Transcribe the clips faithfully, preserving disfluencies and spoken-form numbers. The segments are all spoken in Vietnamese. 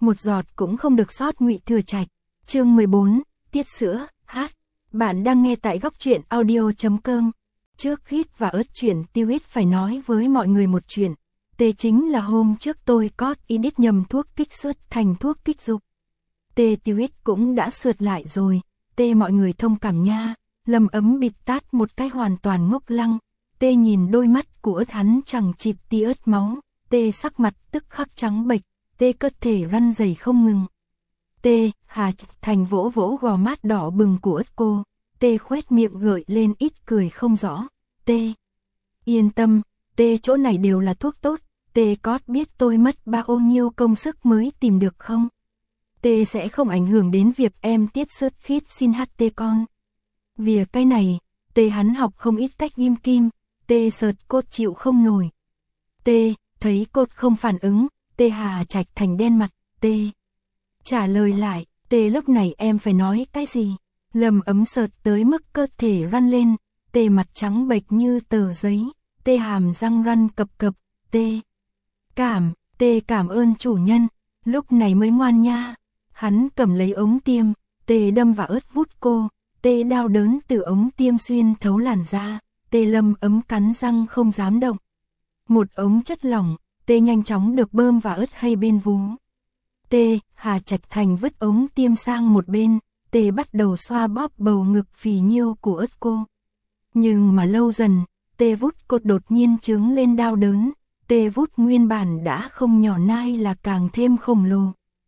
một giọt cũng không được sót. Ngụy Thừa Trạch, chương mười bốn, tiết sữa, hát. Bạn đang nghe tại góc truyện audio chấm com. Trước Hít và ớt chuyển tiêu ít phải nói với mọi người một chuyện. Tê chính là hôm trước tôi có ý đít nhầm thuốc kích sướt thành thuốc kích dục. Tê tiêu ít cũng đã sượt lại rồi. Tê mọi người thông cảm nha. Lâm Ấm bịt tát một cái hoàn toàn ngốc lăng. Tê nhìn đôi mắt của ớt hắn chẳng chịt tí ớt máu. Tê sắc mặt tức khắc trắng bệch. Tê cơ thể răn rẩy không ngừng. Tê, Hà Thành vỗ vỗ gò mát đỏ bừng của ớt cô. Tê khoét miệng gợi lên ít cười không rõ. Tê, yên tâm, Tê chỗ này đều là thuốc tốt. Tê có biết tôi mất bao nhiêu công sức mới tìm được không? Tê sẽ không ảnh hưởng đến việc em tiết sớt khít xin hát tê con. Vì cái này, Tê hắn học không ít cách ghim kim. Tê sợt cốt chịu không nổi. Tê, thấy cốt không phản ứng. Tê Hà Trạch Thành đen mặt. Tê trả lời lại. Tê lúc này em phải nói cái gì? Lâm Ấm sợt tới mức cơ thể răn lên. Tê mặt trắng bệch như tờ giấy. Tê hàm răng răn cập cập. Tê cảm, Tê cảm ơn chủ nhân. Lúc này mới ngoan nha. Hắn cầm lấy ống tiêm. Tê đâm vào ớt vút cô. Tê đau đớn từ ống tiêm xuyên thấu làn da. Tê Lâm Ấm cắn răng không dám động. Một ống chất lỏng. Tê nhanh chóng được bơm vào ớt hay bên vú. Tê, Hà Trạch Thành vứt ống tiêm sang một bên. Tê bắt đầu xoa bóp bầu ngực phì nhiêu của ớt cô. Nhưng mà lâu dần, Tê vút cột đột nhiên trướng lên đau đớn. Tê vút nguyên bản đã không nhỏ nai là càng thêm khổng lồ.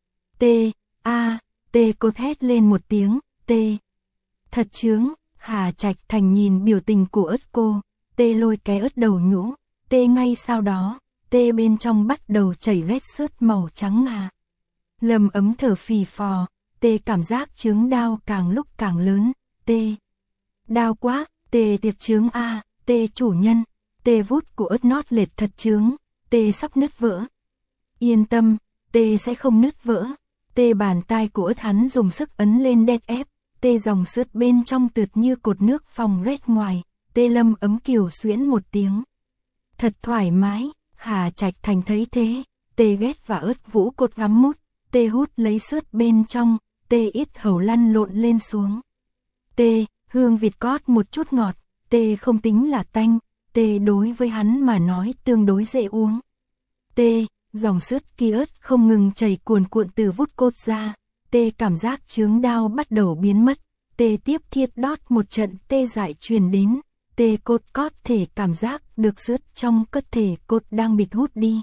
Tê, a, Tê cột hét lên một tiếng. Tê, thật chướng. Hà Trạch Thành nhìn biểu tình của ớt cô. Tê lôi cái ớt đầu nhũ. Tê ngay sau đó, Tê bên trong bắt đầu chảy rét sớt màu trắng ngà. Lâm Ấm thở phì phò. Tê cảm giác chướng đau càng lúc càng lớn. Tê đau quá. Tê tiệp chướng a. Tê chủ nhân. Tê vút của ớt nót lệt thật chướng. Tê sắp nứt vỡ. Yên tâm, Tê sẽ không nứt vỡ. Tê bàn tay của ớt hắn dùng sức ấn lên đét ép. Tê dòng sướt bên trong tượt như cột nước phòng rét ngoài. Tê Lâm Ấm kiều xuyễn một tiếng. Thật thoải mái. Hà Trạch Thành thấy thế. Tê ghét và ớt vũ cột gắm mút. Tê hút lấy sướt bên trong. Tê ít hầu lăn lộn lên xuống. Tê, hương vịt cót một chút ngọt. Tê không tính là tanh. Tê đối với hắn mà nói tương đối dễ uống. Tê, dòng sướt kia ớt không ngừng chảy cuồn cuộn từ vút cốt ra. Tê cảm giác chướng đau bắt đầu biến mất. Tê tiếp thiết đót một trận tê dại truyền đến. Tê cốt có thể cảm giác được sướt trong cơ thể cốt đang bịt hút đi.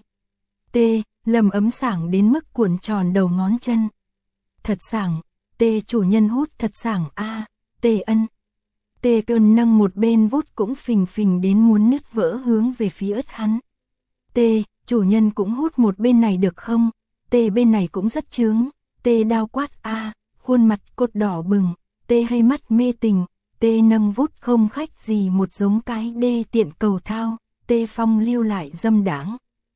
Tê, Lâm Ấm sảng đến mức cuộn tròn đầu ngón chân. Thật sảng. Tê chủ nhân hút thật sảng a. Tê ân. Tê cơn nâng một bên vút cũng phình phình đến muốn nứt vỡ hướng về phía ớt hắn. Tê, chủ nhân cũng hút một bên này được không? Tê bên này cũng rất chướng. Tê đau quát a. Khuôn mặt cốt đỏ bừng. Tê hay mắt mê tình. Tê nâng vút không khách gì một giống cái đê tiện cầu thao. Tê phong lưu lại dâm đãng.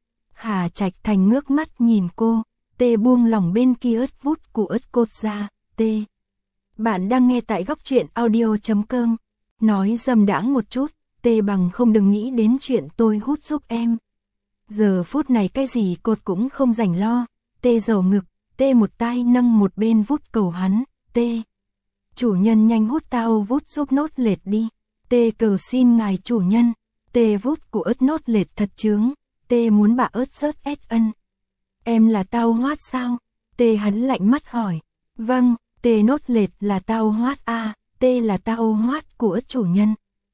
Hà Trạch Thành ngước mắt nhìn cô. Tê buông lỏng bên kia ớt vút của ớt cốt ra. Tê. Bạn đang nghe tại góc truyện audio chấm com. Nói dâm đãng một chút. Tê bằng không đừng nghĩ đến chuyện tôi hút giúp em. Giờ phút này cái gì cột cũng không rảnh lo. Tê dầu ngực. Tê một tay nâng một bên vút cầu hắn. Tê. Chủ nhân nhanh hút tao vút giúp nốt lệt đi. Tê cầu xin ngài chủ nhân. Tê vút của ớt nốt lệt thật chướng. Tê muốn bà ớt sớt ét ân. Em là tao hoát sao? Tê hắn lạnh mắt hỏi. Vâng, Tê nốt lệt là tao hoát a. À, Tê là tao hoát của ớt chủ nhân.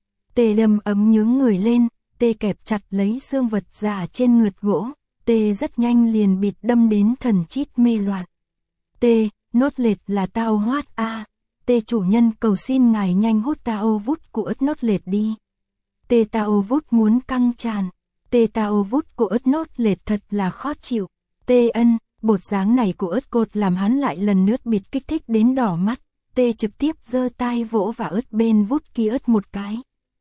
Tê Lâm Ấm nhướng người lên. Tê kẹp chặt lấy xương vật giả trên ngượt gỗ. Tê rất nhanh liền bịt đâm đến thần chít mê loạn. Tê, nốt lệt là tao hoát a. À, Tê chủ nhân cầu xin ngài nhanh hút tao vút của ớt nốt lệt đi. Tê tao vút muốn căng tràn. Tê tao vút của ớt nốt lệt thật là khó chịu. Tê ân, bột dáng này của ớt cột làm hắn lại lần nữa bịt kích thích đến đỏ mắt. Tê trực tiếp giơ tay vỗ vào ớt bên vút kia ớt một cái.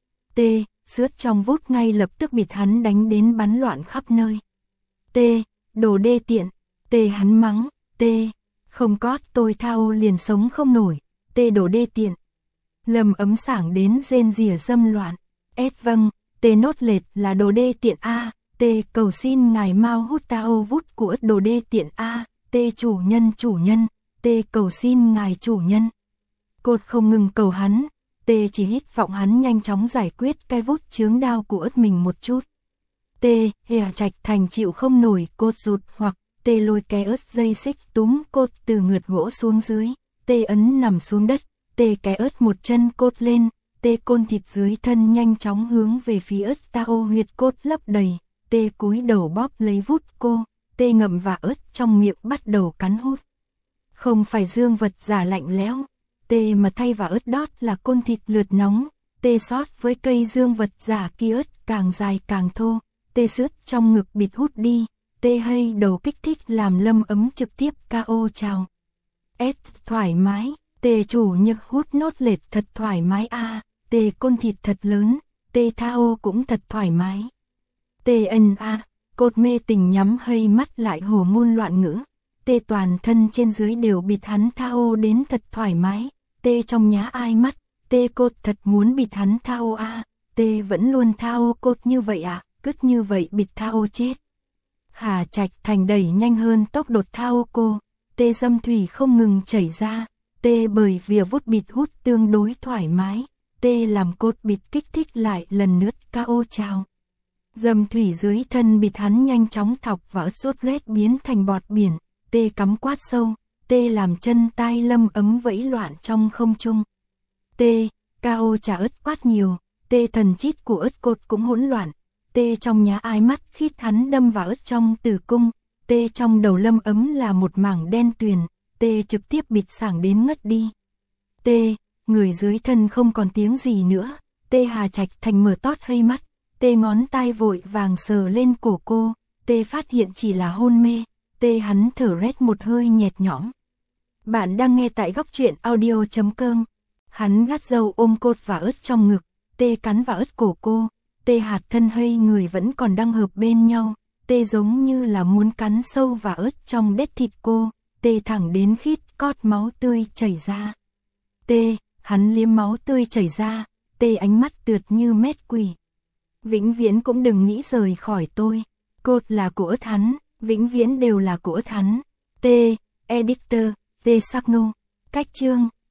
Tê, sướt trong vút ngay lập tức bịt hắn đánh đến bắn loạn khắp nơi. Tê, đồ đê tiện. Tê hắn mắng. Tê, không có tôi thao liền sống không nổi. Tê đồ đê tiện. Lâm Ấm sảng đến rên rỉa dâm loạn. Ét vâng, Tê nốt lệt là đồ đê tiện a. Tê cầu xin ngài mau hút tao vút của ớt đồ đê tiện a. Tê chủ nhân chủ nhân, Tê cầu xin ngài chủ nhân. Cốt không ngừng cầu hắn, Tê chỉ hít vọng hắn nhanh chóng giải quyết cái vút chướng đau của ớt mình một chút. Tê, Hà Trạch Thành chịu không nổi, Cốt rụt hoặc, Tê lôi cái ớt dây xích túm Cốt từ ngượt gỗ xuống dưới, Tê ấn nằm xuống đất, Tê cái ớt một chân Cốt lên, Tê côn thịt dưới thân nhanh chóng hướng về phía ớt tao huyệt Cốt lấp đầy, Tê cúi đầu bóp lấy vút cô, Tê ngậm và ớt trong miệng bắt đầu cắn hút. Không phải dương vật giả lạnh lẽo, Tê mà thay vào ớt đót là côn thịt lượt nóng, Tê sót với cây dương vật giả kia ớt càng dài càng thô, Tê sướt trong ngực bịt hút đi, Tê hay đầu kích thích làm lâm ấm trực tiếp ca o chào. S thoải mái, Tê chủ nhực hút nốt lệt thật thoải mái a, à. Tê côn thịt thật lớn, Tê thao cũng thật thoải mái. Tê ân a, à. Cốt mê tình nhắm hơi mắt lại hồ ngôn loạn ngữ, Tê toàn thân trên dưới đều bịt hắn thao đến thật thoải mái, Tê trong nhá ai mắt, Tê Cốt thật muốn bịt hắn thao a, à. Tê vẫn luôn thao Cốt như vậy à, cứt như vậy bịt thao chết. Hà Trạch Thành đẩy nhanh hơn tốc độ thao cô, Tê dâm thủy không ngừng chảy ra, Tê bởi vì vút bịt hút tương đối thoải mái, Tê làm Cốt bịt kích thích lại lần nữa ca o chào. Dâm thủy dưới thân bịt hắn nhanh chóng thọc và ớt sốt rét biến thành bọt biển, Tê cắm quát sâu, Tê làm chân tai lâm ấm vẫy loạn trong không trung. Tê, ca o trả ớt quát nhiều, Tê thần chít của ớt Cốt cũng hỗn loạn, Tê trong nhá ai mắt khít hắn đâm vào ớt trong tử cung, Tê trong đầu lâm ấm là một mảng đen tuyền, Tê trực tiếp bịt sảng đến ngất đi. Tê, người dưới thân không còn tiếng gì nữa, Tê Hà Trạch Thành mở tót hơi mắt, Tê ngón tay vội vàng sờ lên cổ cô, Tê phát hiện chỉ là hôn mê, Tê hắn thở rét một hơi nhẹt nhõm. Bạn đang nghe tại góc truyện audio chấm com. Hắn gắt dâu ôm Cốt và ớt trong ngực, Tê cắn vào ớt cổ cô, Tê hạt thân hơi người vẫn còn đang hợp bên nhau, Tê giống như là muốn cắn sâu vào ớt trong đét thịt cô, Tê thẳng đến khít cót máu tươi chảy ra. Tê, hắn liếm máu tươi chảy ra, Tê ánh mắt tượt như mét quỷ. Vĩnh viễn cũng đừng nghĩ rời khỏi tôi, Cốt là của ớt hắn, vĩnh viễn đều là của ớt hắn. T, Editor, T Sakno, cách chương.